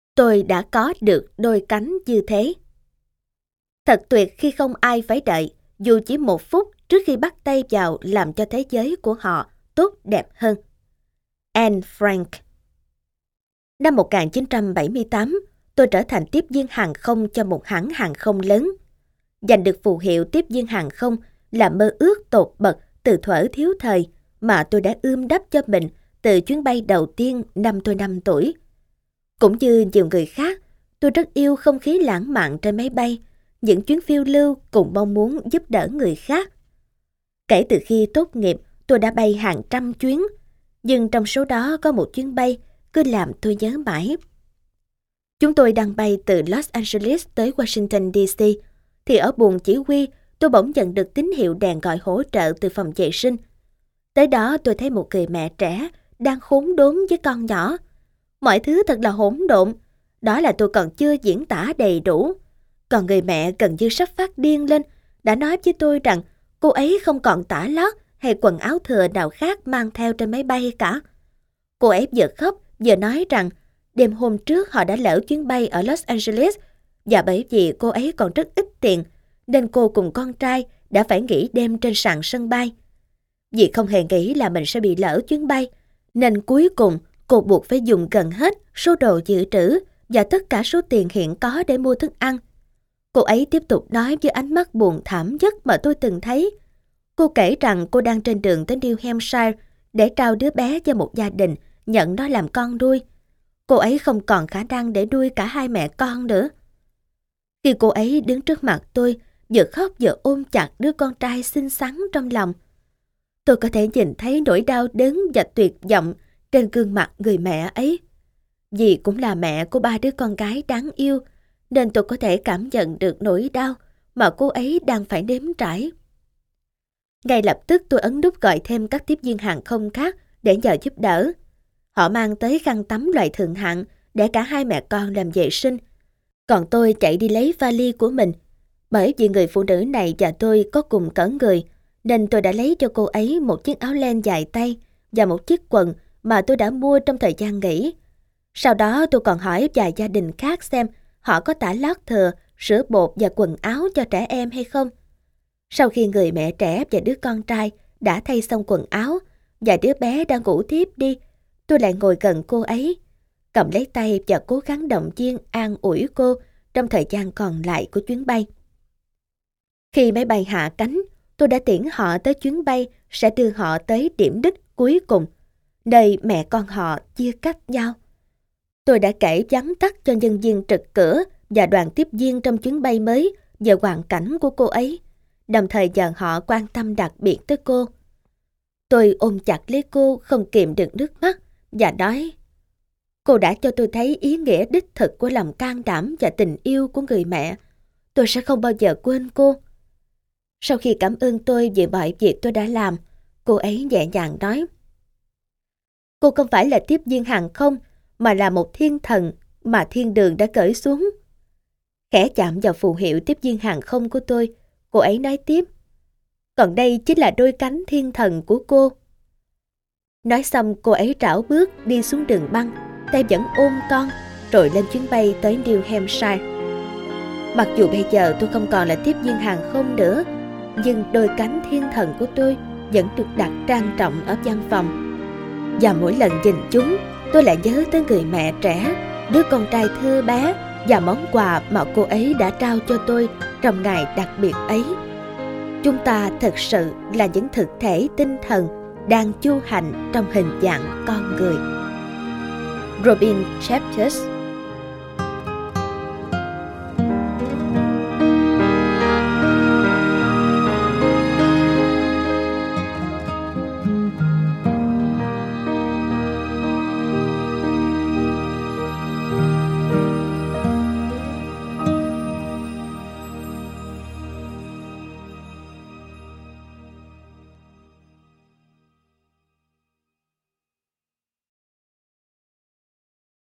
Tôi đã có được đôi cánh như thế. Thật tuyệt khi không ai phải đợi, dù chỉ 1 phút trước khi bắt tay vào làm cho thế giới của họ tốt đẹp hơn. Anne Frank. Năm 1978, tôi trở thành tiếp viên hàng không cho một hãng hàng không lớn. Giành được phù hiệu tiếp viên hàng không là mơ ước tột bậc từ thuở thiếu thời mà tôi đã ươm đắp cho mình từ chuyến bay đầu tiên năm tôi 5 tuổi. Cũng như nhiều người khác, tôi rất yêu không khí lãng mạn trên máy bay, những chuyến phiêu lưu cùng mong muốn giúp đỡ người khác. Kể từ khi tốt nghiệp, tôi đã bay hàng trăm chuyến, nhưng trong số đó có một chuyến bay cứ làm tôi nhớ mãi. Chúng tôi đang bay từ Los Angeles tới Washington DC, thì ở buồng chỉ huy tôi bỗng nhận được tín hiệu đèn gọi hỗ trợ từ phòng vệ sinh. Tới đó tôi thấy một người mẹ trẻ đang khốn đốn với con nhỏ. Mọi thứ thật là hỗn độn, đó là tôi còn chưa diễn tả đầy đủ. Còn người mẹ gần như sắp phát điên lên, đã nói với tôi rằng cô ấy không còn tã lót hay quần áo thừa nào khác mang theo trên máy bay cả. Cô ấy vừa khóc vừa nói rằng đêm hôm trước họ đã lỡ chuyến bay ở Los Angeles, và bởi vì cô ấy còn rất ít tiền nên cô cùng con trai đã phải nghỉ đêm trên sàn sân bay. Vì không hề nghĩ là mình sẽ bị lỡ chuyến bay, nên cuối cùng cô buộc phải dùng gần hết số đồ dự trữ và tất cả số tiền hiện có để mua thức ăn. Cô ấy tiếp tục nói với ánh mắt buồn thảm nhất mà tôi từng thấy. Cô kể rằng cô đang trên đường tới New Hampshire để trao đứa bé cho một gia đình nhận nó làm con nuôi. Cô ấy không còn khả năng để nuôi cả hai mẹ con nữa. Khi cô ấy đứng trước mặt tôi, vừa khóc vừa ôm chặt đứa con trai xinh xắn trong lòng, tôi có thể nhìn thấy nỗi đau đớn và tuyệt vọng trên gương mặt người mẹ ấy. Dì cũng là mẹ của 3 đứa con gái đáng yêu, nên tôi có thể cảm nhận được nỗi đau mà cô ấy đang phải nếm trải. Ngay lập tức tôi ấn nút gọi thêm các tiếp viên hàng không khác để nhờ giúp đỡ. Họ mang tới khăn tắm loại thượng hạng để cả hai mẹ con làm vệ sinh. Còn tôi chạy đi lấy vali của mình. Bởi vì người phụ nữ này và tôi có cùng cỡ người, nên tôi đã lấy cho cô ấy một chiếc áo len dài tay và một chiếc quần mà tôi đã mua trong thời gian nghỉ. Sau đó tôi còn hỏi vài gia đình khác xem họ có tã lót thừa, sữa bột và quần áo cho trẻ em hay không. Sau khi người mẹ trẻ và đứa con trai đã thay xong quần áo và đứa bé đang ngủ tiếp đi, tôi lại ngồi gần cô ấy, cầm lấy tay và cố gắng động viên an ủi cô trong thời gian còn lại của chuyến bay. Khi máy bay hạ cánh, tôi đã tiễn họ tới chuyến bay sẽ đưa họ tới điểm đích cuối cùng, nơi mẹ con họ chia cắt nhau. Tôi đã kể vắn tắt cho nhân viên trực cửa và đoàn tiếp viên trong chuyến bay mới về hoàn cảnh của cô ấy, đồng thời nhờ họ quan tâm đặc biệt tới cô. Tôi ôm chặt lấy cô không kìm được nước mắt và nói: cô đã cho tôi thấy ý nghĩa đích thực của lòng can đảm và tình yêu của người mẹ. Tôi sẽ không bao giờ quên cô. Sau khi cảm ơn tôi vì mọi việc tôi đã làm, cô ấy nhẹ nhàng nói: cô không phải là tiếp viên hàng không, mà là một thiên thần mà thiên đường đã cởi xuống. Khẽ chạm vào phù hiệu tiếp viên hàng không của tôi, cô ấy nói tiếp: còn đây chính là đôi cánh thiên thần của cô. Nói xong cô ấy rảo bước đi xuống đường băng, tay vẫn ôm con, rồi lên chuyến bay tới New Hampshire. Mặc dù bây giờ tôi không còn là tiếp viên hàng không nữa, nhưng đôi cánh thiên thần của tôi vẫn được đặt trang trọng ở văn phòng. Và mỗi lần nhìn chúng, tôi lại nhớ tới người mẹ trẻ, đứa con trai thơ bé và món quà mà cô ấy đã trao cho tôi trong ngày đặc biệt ấy. Chúng ta thực sự là những thực thể tinh thần đang chu hành trong hình dạng con người. Robin Chapters.